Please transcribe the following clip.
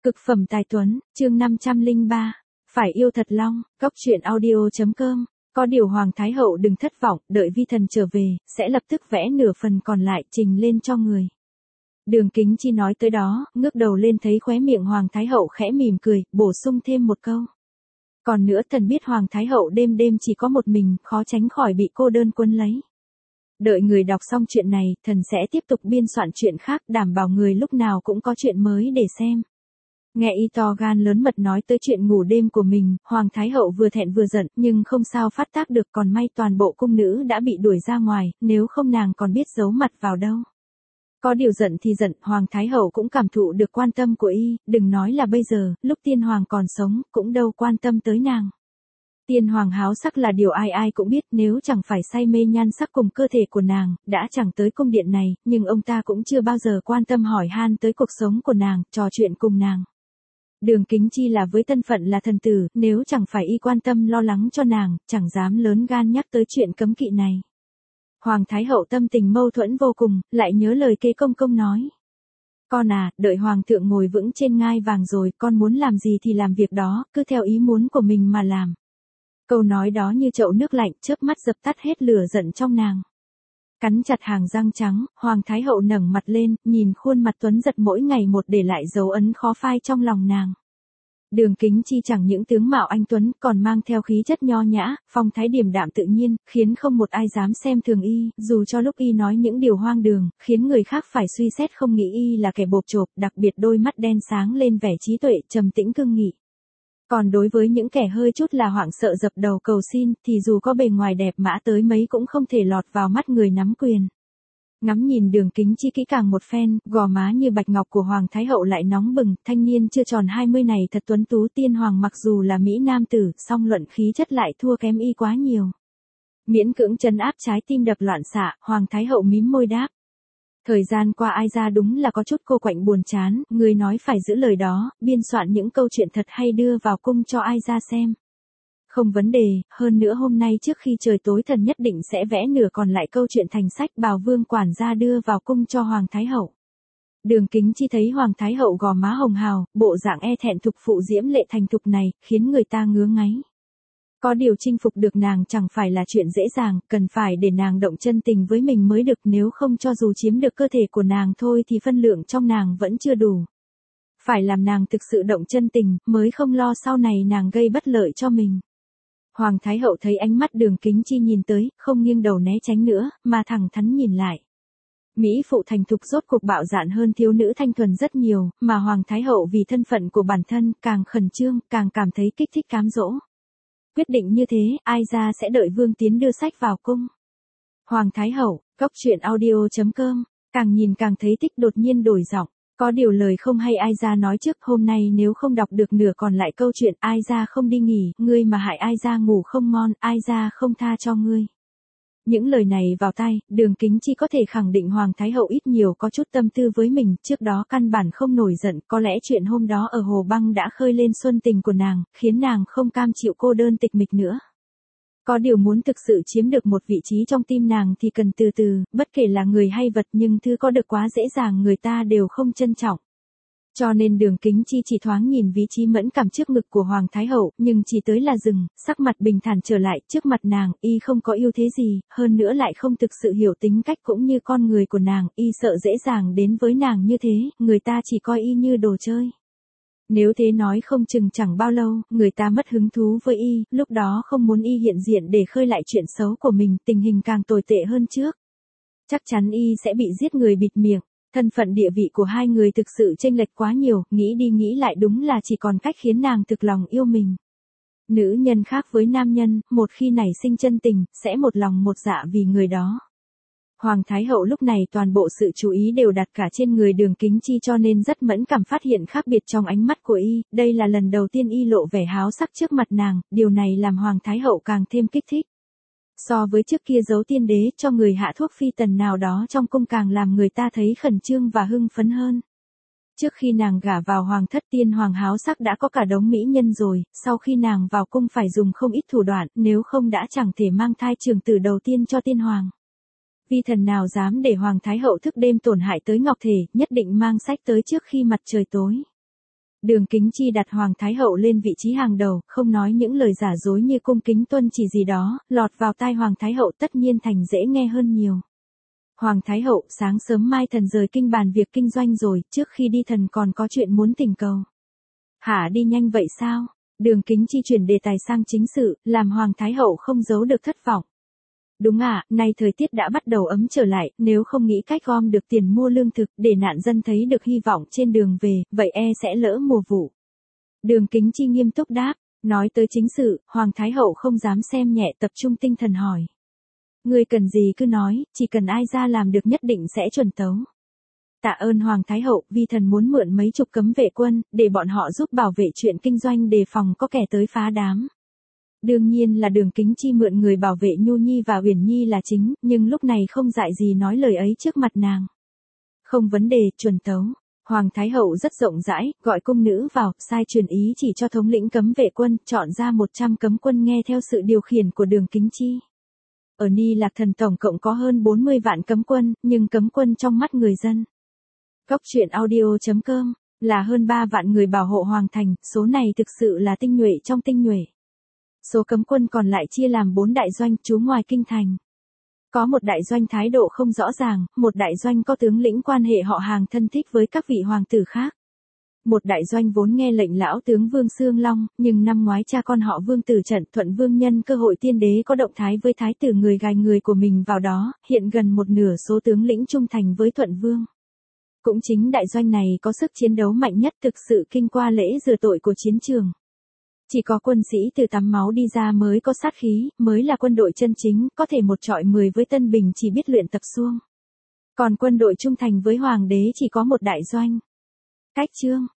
Cực phẩm tài tuấn, chương 503. Phải yêu thật long, góc truyện audio.com. Có điều Hoàng Thái Hậu đừng thất vọng, đợi vi thần trở về, sẽ lập tức vẽ nửa phần còn lại trình lên cho người. Đường Kính Chi nói tới đó, ngước đầu lên thấy khóe miệng Hoàng Thái Hậu khẽ mỉm cười, bổ sung thêm một câu. Còn nữa thần biết Hoàng Thái Hậu đêm đêm chỉ có một mình, khó tránh khỏi bị cô đơn quấn lấy. Đợi người đọc xong chuyện này, thần sẽ tiếp tục biên soạn chuyện khác, đảm bảo người lúc nào cũng có chuyện mới để xem. Nghe y to gan lớn mật nói tới chuyện ngủ đêm của mình, Hoàng Thái Hậu vừa thẹn vừa giận, nhưng không sao phát tác được, còn may toàn bộ cung nữ đã bị đuổi ra ngoài, nếu không nàng còn biết giấu mặt vào đâu. Có điều giận thì giận, Hoàng Thái Hậu cũng cảm thụ được quan tâm của y, đừng nói là bây giờ, lúc tiên hoàng còn sống, cũng đâu quan tâm tới nàng. Tiên hoàng háo sắc là điều ai ai cũng biết, nếu chẳng phải say mê nhan sắc cùng cơ thể của nàng, đã chẳng tới cung điện này, nhưng ông ta cũng chưa bao giờ quan tâm hỏi han tới cuộc sống của nàng, trò chuyện cùng nàng. Đường Kính Chi là với thân phận là thần tử, nếu chẳng phải y quan tâm lo lắng cho nàng, chẳng dám lớn gan nhắc tới chuyện cấm kỵ này. Hoàng Thái Hậu tâm tình mâu thuẫn vô cùng, lại nhớ lời kế công công nói. Con à, đợi Hoàng thượng ngồi vững trên ngai vàng rồi, con muốn làm gì thì làm việc đó, cứ theo ý muốn của mình mà làm. Câu nói đó như chậu nước lạnh, chớp mắt dập tắt hết lửa giận trong nàng. Cắn chặt hàng răng trắng, Hoàng Thái Hậu ngẩng mặt lên, nhìn khuôn mặt tuấn giật mỗi ngày một để lại dấu ấn khó phai trong lòng nàng. Đường Kính Chi chẳng những tướng mạo anh tuấn, còn mang theo khí chất nho nhã, phong thái điềm đạm tự nhiên, khiến không một ai dám xem thường y, dù cho lúc y nói những điều hoang đường, khiến người khác phải suy xét không nghĩ y là kẻ bộp chộp, đặc biệt đôi mắt đen sáng lên vẻ trí tuệ, trầm tĩnh cương nghị. Còn đối với những kẻ hơi chút là hoảng sợ dập đầu cầu xin, thì dù có bề ngoài đẹp mã tới mấy cũng không thể lọt vào mắt người nắm quyền. Ngắm nhìn Đường Kính Chi kỹ càng một phen, gò má như bạch ngọc của Hoàng Thái Hậu lại nóng bừng, thanh niên chưa tròn 20 này thật tuấn tú, tiên hoàng mặc dù là mỹ nam tử, song luận khí chất lại thua kém y quá nhiều. Miễn cưỡng trấn áp trái tim đập loạn xạ, Hoàng Thái Hậu mím môi đáp. Thời gian qua ai ra đúng là có chút cô quạnh buồn chán, người nói phải giữ lời đó, biên soạn những câu chuyện thật hay đưa vào cung cho ai ra xem. Không vấn đề, hơn nữa hôm nay trước khi trời tối thần nhất định sẽ vẽ nửa còn lại câu chuyện thành sách, bảo vương quản gia đưa vào cung cho Hoàng Thái Hậu. Đường Kính Chi thấy Hoàng Thái Hậu gò má hồng hào, bộ dạng e thẹn thục phụ diễm lệ thành thục này, khiến người ta ngứa ngáy. Có điều chinh phục được nàng chẳng phải là chuyện dễ dàng, cần phải để nàng động chân tình với mình mới được, nếu không cho dù chiếm được cơ thể của nàng thôi thì phân lượng trong nàng vẫn chưa đủ. Phải làm nàng thực sự động chân tình, mới không lo sau này nàng gây bất lợi cho mình. Hoàng Thái Hậu thấy ánh mắt Đường Kính Chi nhìn tới, không nghiêng đầu né tránh nữa, mà thẳng thắn nhìn lại. Mỹ phụ thành thục rốt cuộc bạo dạn hơn thiếu nữ thanh thuần rất nhiều, mà Hoàng Thái Hậu vì thân phận của bản thân, càng khẩn trương, càng cảm thấy kích thích cám dỗ. Quyết định như thế, ai ra sẽ đợi Vương Tiến đưa sách vào cung. Hoàng Thái Hậu, góc truyện audio.com, càng nhìn càng thấy thích đột nhiên đổi giọng. Có điều lời không hay ai ra nói trước, hôm nay nếu không đọc được nửa còn lại câu chuyện, ai ra không đi nghỉ, ngươi mà hại ai ra ngủ không ngon, ai ra không tha cho ngươi. Những lời này vào tai, Đường Kính Chi có thể khẳng định Hoàng Thái Hậu ít nhiều có chút tâm tư với mình, trước đó căn bản không nổi giận, có lẽ chuyện hôm đó ở Hồ Băng đã khơi lên xuân tình của nàng, khiến nàng không cam chịu cô đơn tịch mịch nữa. Có điều muốn thực sự chiếm được một vị trí trong tim nàng thì cần từ từ, bất kể là người hay vật, nhưng thứ có được quá dễ dàng người ta đều không trân trọng. Cho nên Đường Kính Chi chỉ thoáng nhìn vị trí mẫn cảm trước ngực của Hoàng Thái Hậu, nhưng chỉ tới là dừng, sắc mặt bình thản trở lại, trước mặt nàng, y không có ưu thế gì, hơn nữa lại không thực sự hiểu tính cách cũng như con người của nàng, y sợ dễ dàng đến với nàng như thế, người ta chỉ coi y như đồ chơi. Nếu thế nói không chừng chẳng bao lâu, người ta mất hứng thú với y, lúc đó không muốn y hiện diện để khơi lại chuyện xấu của mình, tình hình càng tồi tệ hơn trước. Chắc chắn y sẽ bị giết người bịt miệng. Thân phận địa vị của hai người thực sự chênh lệch quá nhiều, nghĩ đi nghĩ lại đúng là chỉ còn cách khiến nàng thực lòng yêu mình. Nữ nhân khác với nam nhân, một khi nảy sinh chân tình, sẽ một lòng một dạ vì người đó. Hoàng Thái Hậu lúc này toàn bộ sự chú ý đều đặt cả trên người Đường Kính Chi, cho nên rất mẫn cảm phát hiện khác biệt trong ánh mắt của y, đây là lần đầu tiên y lộ vẻ háo sắc trước mặt nàng, điều này làm Hoàng Thái Hậu càng thêm kích thích. So với trước kia giấu tiên đế cho người hạ thuốc phi tần nào đó trong cung càng làm người ta thấy khẩn trương và hưng phấn hơn. Trước khi nàng gả vào hoàng thất, tiên hoàng háo sắc đã có cả đống mỹ nhân rồi, sau khi nàng vào cung phải dùng không ít thủ đoạn, nếu không đã chẳng thể mang thai trưởng tử đầu tiên cho tiên hoàng. Vi thần nào dám để Hoàng Thái Hậu thức đêm tổn hại tới ngọc thể, nhất định mang sách tới trước khi mặt trời tối. Đường Kính Chi đặt Hoàng Thái Hậu lên vị trí hàng đầu, không nói những lời giả dối như cung kính tuân chỉ gì đó, lọt vào tai Hoàng Thái Hậu tất nhiên thành dễ nghe hơn nhiều. Hoàng Thái Hậu, sáng sớm mai thần rời kinh bàn việc kinh doanh rồi, trước khi đi thần còn có chuyện muốn thỉnh cầu. Hả, đi nhanh vậy sao? Đường Kính Chi chuyển đề tài sang chính sự, làm Hoàng Thái Hậu không giấu được thất vọng. Đúng ạ, nay thời tiết đã bắt đầu ấm trở lại, nếu không nghĩ cách gom được tiền mua lương thực để nạn dân thấy được hy vọng trên đường về, vậy sẽ lỡ mùa vụ. Đường Kính Chi nghiêm túc đáp, nói tới chính sự, Hoàng Thái Hậu không dám xem nhẹ, tập trung tinh thần hỏi. Người cần gì cứ nói, chỉ cần ai ra làm được nhất định sẽ chuẩn tấu. Tạ ơn Hoàng Thái Hậu, vi thần muốn mượn mấy chục cấm vệ quân, để bọn họ giúp bảo vệ chuyện kinh doanh đề phòng có kẻ tới phá đám. Đương nhiên là Đường Kính Chi mượn người bảo vệ Nhu Nhi và Uyển Nhi là chính, nhưng lúc này không dại gì nói lời ấy trước mặt nàng. Không vấn đề, chuẩn tấu. Hoàng Thái Hậu rất rộng rãi, gọi cung nữ vào, sai truyền ý chỉ cho thống lĩnh cấm vệ quân, chọn ra 100 cấm quân nghe theo sự điều khiển của Đường Kính Chi. Ở Ni Lạc Thần tổng cộng có hơn 40 vạn cấm quân, nhưng cấm quân trong mắt người dân. Góc truyện audio.com là hơn 3 vạn người bảo hộ Hoàng Thành, số này thực sự là tinh nhuệ trong tinh nhuệ. Số cấm quân còn lại chia làm 4 đại doanh trú ngoài kinh thành. Có một đại doanh thái độ không rõ ràng, một đại doanh có tướng lĩnh quan hệ họ hàng thân thích với các vị hoàng tử khác. Một đại doanh vốn nghe lệnh lão tướng Vương Xương Long, nhưng năm ngoái cha con họ Vương tử trận Thuận Vương nhân cơ hội tiên đế có động thái với thái tử người gài người của mình vào đó, hiện gần một nửa số tướng lĩnh trung thành với Thuận Vương. Cũng chính đại doanh này có sức chiến đấu mạnh nhất, thực sự kinh qua lễ rửa tội của chiến trường. Chỉ có quân sĩ từ tắm máu đi ra mới có sát khí, mới là quân đội chân chính, có thể một trọi 10 với Tân Bình chỉ biết luyện tập suông. Còn quân đội trung thành với Hoàng đế chỉ có một đại doanh. Cách chương